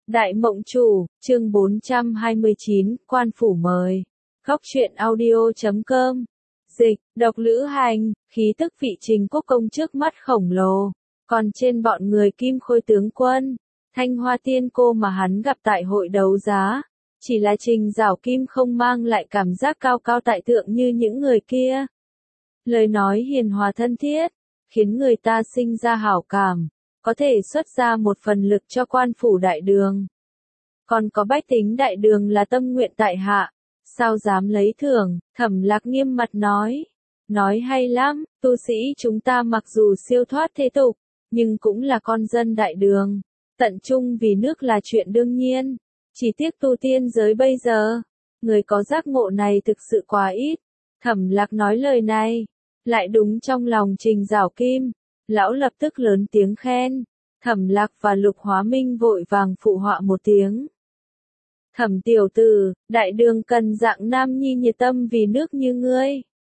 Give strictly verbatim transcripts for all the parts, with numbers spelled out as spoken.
Đại Mộng Chủ, chương bốn trăm hai mươi chín, Quan Phủ mời. Góc truyện audio chấm com. Dịch, độc lữ hành, khí tức vị Trình Quốc công trước mắt khổng lồ. Còn trên bọn người Kim Khôi tướng quân, Thanh Hoa tiên cô mà hắn gặp tại hội đấu giá. Chỉ là Trình Giảo Kim không mang lại cảm giác cao cao tại thượng như những người kia. Lời nói hiền hòa thân thiết, khiến người ta sinh ra hảo cảm. Có thể xuất ra một phần lực cho quan phủ đại đường. Còn có bách tính đại đường là tâm nguyện tại hạ, sao dám lấy thưởng, Thẩm Lạc nghiêm mặt nói. Nói hay lắm, tu sĩ chúng ta mặc dù siêu thoát thế tục, nhưng cũng là con dân đại đường. Tận trung vì nước là chuyện đương nhiên, chỉ tiếc tu tiên giới bây giờ, người có giác ngộ này thực sự quá ít. Thẩm Lạc nói lời này, lại đúng trong lòng Trình Giảo Kim. Lão lập tức lớn tiếng khen, Thẩm Lạc và Lục Hóa Minh vội vàng phụ họa một tiếng. Thẩm tiểu tử, đại đường cần dạng nam nhi nhiệt tâm vì nước như ngươi.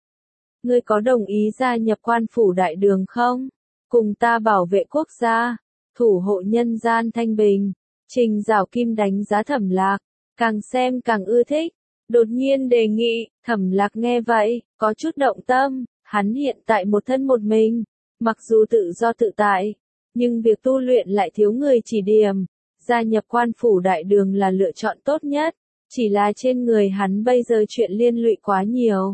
Ngươi có đồng ý gia nhập quan phủ đại đường không? Cùng ta bảo vệ quốc gia, thủ hộ nhân gian thanh bình. Trình Giảo Kim đánh giá Thẩm Lạc, càng xem càng ưa thích, đột nhiên đề nghị. Thẩm Lạc nghe vậy, có chút động tâm, hắn hiện tại một thân một mình. Mặc dù tự do tự tại, nhưng việc tu luyện lại thiếu người chỉ điểm, gia nhập quan phủ đại đường là lựa chọn tốt nhất, chỉ là trên người hắn bây giờ chuyện liên lụy quá nhiều.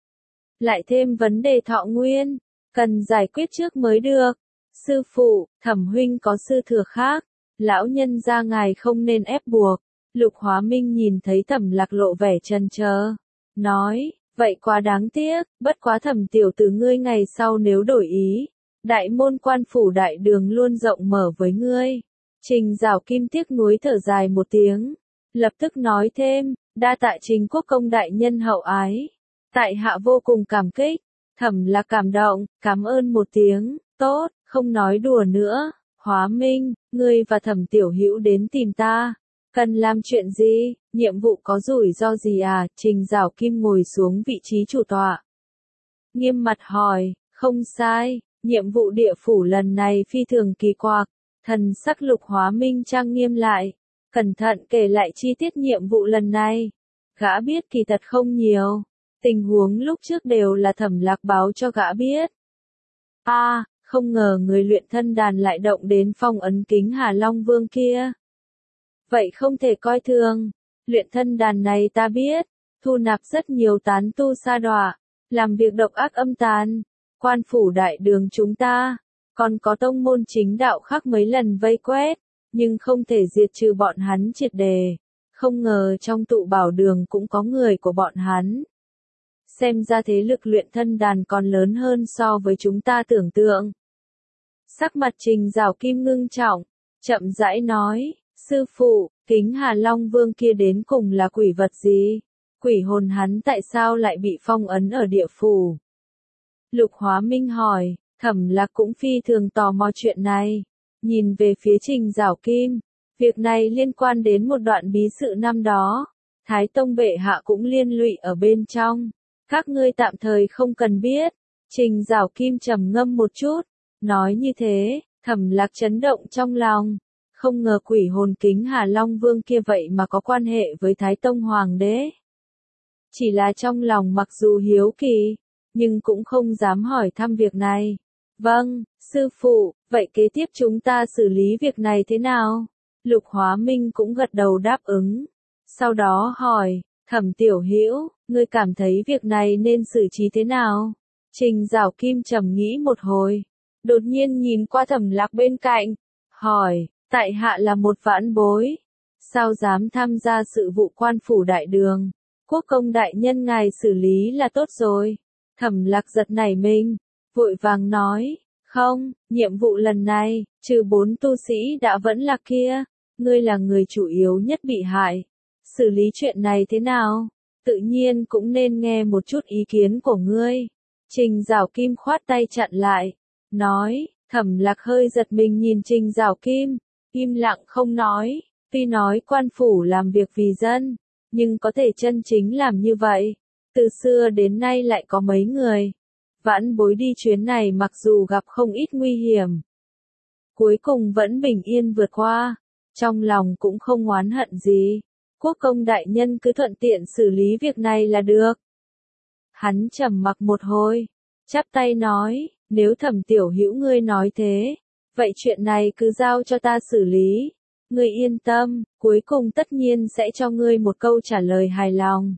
Lại thêm vấn đề thọ nguyên, cần giải quyết trước mới được. Sư phụ, Thẩm huynh có sư thừa khác, lão nhân gia ngài không nên ép buộc. Lục Hóa Minh nhìn thấy Thẩm Lạc lộ vẻ chần chờ, nói, vậy quá đáng tiếc, bất quá Thẩm tiểu tử ngươi ngày sau nếu đổi ý. Đại môn quan phủ đại đường luôn rộng mở với ngươi. Trình Giảo Kim tiếc nuối thở dài một tiếng, lập tức nói thêm, đa tạ Trình Quốc công đại nhân hậu ái. Tại hạ vô cùng cảm kích. Thẩm Lạc cảm động, cảm ơn một tiếng, tốt, không nói đùa nữa. Hóa Minh, ngươi và Thẩm tiểu hữu đến tìm ta. Cần làm chuyện gì, nhiệm vụ có rủi ro gì à? Trình Giảo Kim ngồi xuống vị trí chủ tọa. Nghiêm mặt hỏi, không sai. Nhiệm vụ địa phủ lần này phi thường kỳ quặc, thần sắc Lục Hóa Minh trang nghiêm lại, cẩn thận kể lại chi tiết nhiệm vụ lần này. Gã biết kỳ thật không nhiều, tình huống lúc trước đều là Thẩm Lạc báo cho gã biết. A, à, không ngờ người luyện thân đàn lại động đến phong ấn Kính Hà Long Vương kia. Vậy không thể coi thường, luyện thân đàn này ta biết, thu nạp rất nhiều tán tu sa đọa, làm việc độc ác âm tàn. Quan phủ đại đường chúng ta, còn có tông môn chính đạo khác mấy lần vây quét, nhưng không thể diệt trừ bọn hắn triệt đề. Không ngờ trong tụ bảo đường cũng có người của bọn hắn. Xem ra thế lực luyện thân đàn còn lớn hơn so với chúng ta tưởng tượng. Sắc mặt Trình Giảo Kim ngưng trọng, chậm rãi nói, sư phụ, Kính Hà Long Vương kia đến cùng là quỷ vật gì? Quỷ hồn hắn tại sao lại bị phong ấn ở địa phủ? Lục Hóa Minh hỏi, Thẩm Lạc cũng phi thường tò mò chuyện này. Nhìn về phía Trình Giảo Kim, việc này liên quan đến một đoạn bí sự năm đó. Thái Tông bệ hạ cũng liên lụy ở bên trong. Các ngươi tạm thời không cần biết. Trình Giảo Kim trầm ngâm một chút, nói như thế, Thẩm Lạc chấn động trong lòng. Không ngờ quỷ hồn Kính Hà Long Vương kia vậy mà có quan hệ với Thái Tông Hoàng đế. Chỉ là trong lòng mặc dù hiếu kỳ, nhưng cũng không dám hỏi thăm việc này. Vâng, sư phụ, vậy kế tiếp chúng ta xử lý việc này thế nào? Lục Hóa Minh cũng gật đầu đáp ứng. Sau đó hỏi, Thẩm tiểu hữu, ngươi cảm thấy việc này nên xử trí thế nào? Trình Giảo Kim trầm nghĩ một hồi, đột nhiên nhìn qua Thẩm Lạc bên cạnh, hỏi, tại hạ là một vãn bối, sao dám tham gia sự vụ quan phủ đại đường? Quốc công đại nhân ngài xử lý là tốt rồi. Thẩm Lạc giật nảy mình, vội vàng nói, không, nhiệm vụ lần này, trừ bốn tu sĩ đã vẫn là kia, ngươi là người chủ yếu nhất bị hại. Xử lý chuyện này thế nào? Tự nhiên cũng nên nghe một chút ý kiến của ngươi. Trình Giảo Kim khoát tay chặn lại, nói, Thẩm Lạc hơi giật mình nhìn Trình Giảo Kim, im lặng không nói, tuy nói quan phủ làm việc vì dân, nhưng có thể chân chính làm như vậy. Từ xưa đến nay lại có mấy người. Vãn bối đi chuyến này mặc dù gặp không ít nguy hiểm, cuối cùng vẫn bình yên vượt qua. trong lòng cũng không oán hận gì. Quốc công đại nhân cứ thuận tiện xử lý việc này là được. Hắn trầm mặc một hồi, chắp tay nói, nếu Thẩm tiểu hữu ngươi nói thế, vậy chuyện này cứ giao cho ta xử lý. Ngươi yên tâm, cuối cùng tất nhiên sẽ cho ngươi một câu trả lời hài lòng.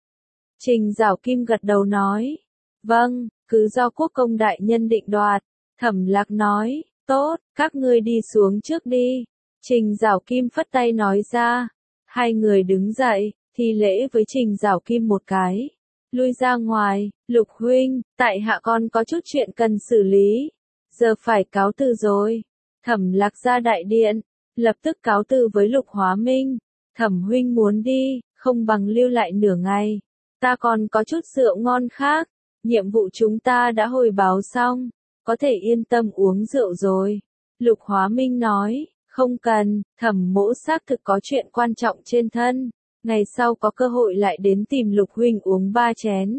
Trình Giảo Kim gật đầu nói, vâng, cứ do quốc công đại nhân định đoạt. Thẩm Lạc nói, tốt, các ngươi đi xuống trước đi. Trình Giảo Kim phất tay nói ra. Hai người đứng dậy, thi lễ với Trình Giảo Kim một cái. Lui ra ngoài, Lục huynh, tại hạ con có chút chuyện cần xử lý. Giờ phải cáo từ rồi. Thẩm Lạc ra đại điện, lập tức cáo từ với Lục Hóa Minh. Thẩm huynh muốn đi, không bằng lưu lại nửa ngày. Ta còn có chút rượu ngon khác. Nhiệm vụ chúng ta đã hồi báo xong, có thể yên tâm uống rượu rồi. Lục Hóa Minh nói, không cần, Thẩm mỗ xác thực có chuyện quan trọng trên thân. Ngày sau có cơ hội lại đến tìm Lục huynh uống ba chén.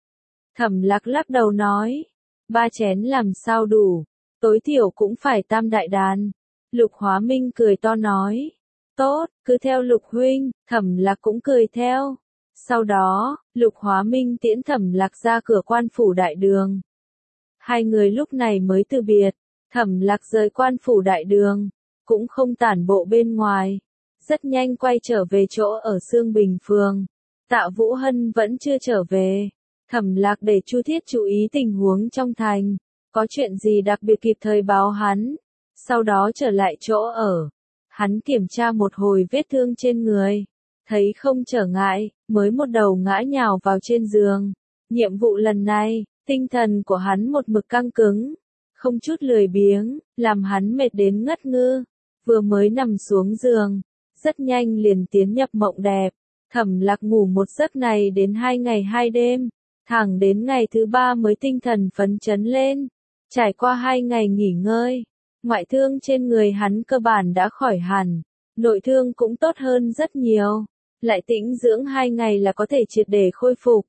Thẩm Lạc lắc đầu nói, ba chén làm sao đủ, tối thiểu cũng phải tam đại đàn. Lục Hóa Minh cười to nói, tốt, cứ theo Lục huynh. Thẩm Lạc cũng cười theo. Sau đó, Lục Hóa Minh tiễn Thẩm Lạc ra cửa quan phủ đại đường. Hai người lúc này mới từ biệt. Thẩm Lạc rời quan phủ đại đường, cũng không tản bộ bên ngoài. Rất nhanh quay trở về chỗ ở Sương Bình Phường. Tạ Vũ Hân vẫn chưa trở về. Thẩm Lạc để Chu Thiết chú ý tình huống trong thành. Có chuyện gì đặc biệt kịp thời báo hắn. Sau đó trở lại chỗ ở. Hắn kiểm tra một hồi vết thương trên người. Thấy không trở ngại, mới một đầu ngã nhào vào trên giường. Nhiệm vụ lần này, tinh thần của hắn một mực căng cứng. Không chút lười biếng, làm hắn mệt đến ngất ngư. Vừa mới nằm xuống giường, rất nhanh liền tiến nhập mộng đẹp. Thẩm Lạc ngủ một giấc này đến hai ngày hai đêm. Thẳng đến ngày thứ ba mới tinh thần phấn chấn lên. Trải qua hai ngày nghỉ ngơi, ngoại thương trên người hắn cơ bản đã khỏi hẳn. Nội thương cũng tốt hơn rất nhiều. Lại tĩnh dưỡng hai ngày là có thể triệt để khôi phục.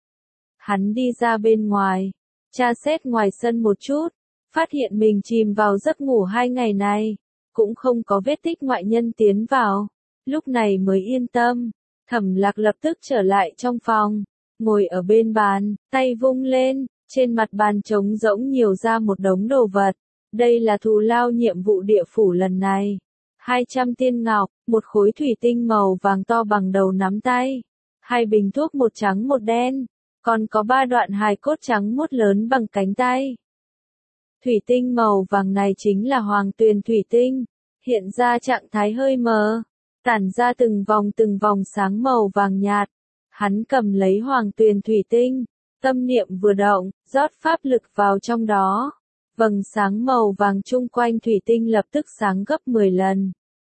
Hắn đi ra bên ngoài, tra xét ngoài sân một chút, phát hiện mình chìm vào giấc ngủ hai ngày này, cũng không có vết tích ngoại nhân tiến vào. Lúc này mới yên tâm. Thẩm Lạc lập tức trở lại trong phòng, ngồi ở bên bàn, tay vung lên, trên mặt bàn trống rỗng nhiều ra một đống đồ vật. Đây là thù lao nhiệm vụ địa phủ lần này. hai trăm tiên ngọc, một khối thủy tinh màu vàng to bằng đầu nắm tay, hai bình thuốc một trắng một đen, còn có ba đoạn hài cốt trắng muốt lớn bằng cánh tay. Thủy tinh màu vàng này chính là Hoàng Tuyền thủy tinh, hiện ra trạng thái hơi mờ, tản ra từng vòng từng vòng sáng màu vàng nhạt. Hắn cầm lấy Hoàng Tuyền thủy tinh, tâm niệm vừa động, rót pháp lực vào trong đó. Vầng sáng màu vàng chung quanh thủy tinh lập tức sáng gấp mười lần.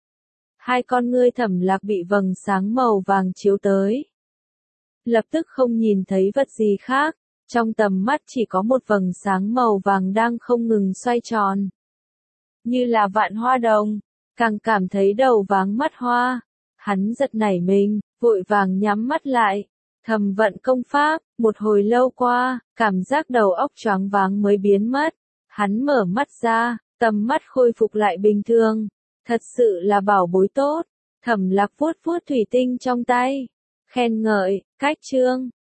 Hai con ngươi Thẩm Lạc bị vầng sáng màu vàng chiếu tới. Lập tức không nhìn thấy vật gì khác, trong tầm mắt chỉ có một vầng sáng màu vàng đang không ngừng xoay tròn. Như là vạn hoa đồng, càng cảm thấy đầu váng mắt hoa. Hắn giật nảy mình, vội vàng nhắm mắt lại, thầm vận công pháp. Một hồi lâu qua, cảm giác đầu óc choáng váng mới biến mất. Hắn mở mắt ra, tầm mắt khôi phục lại bình thường. Thật sự là bảo bối tốt. Thẩm Lạc vuốt vuốt thủy tinh trong tay, khen ngợi, cách chương.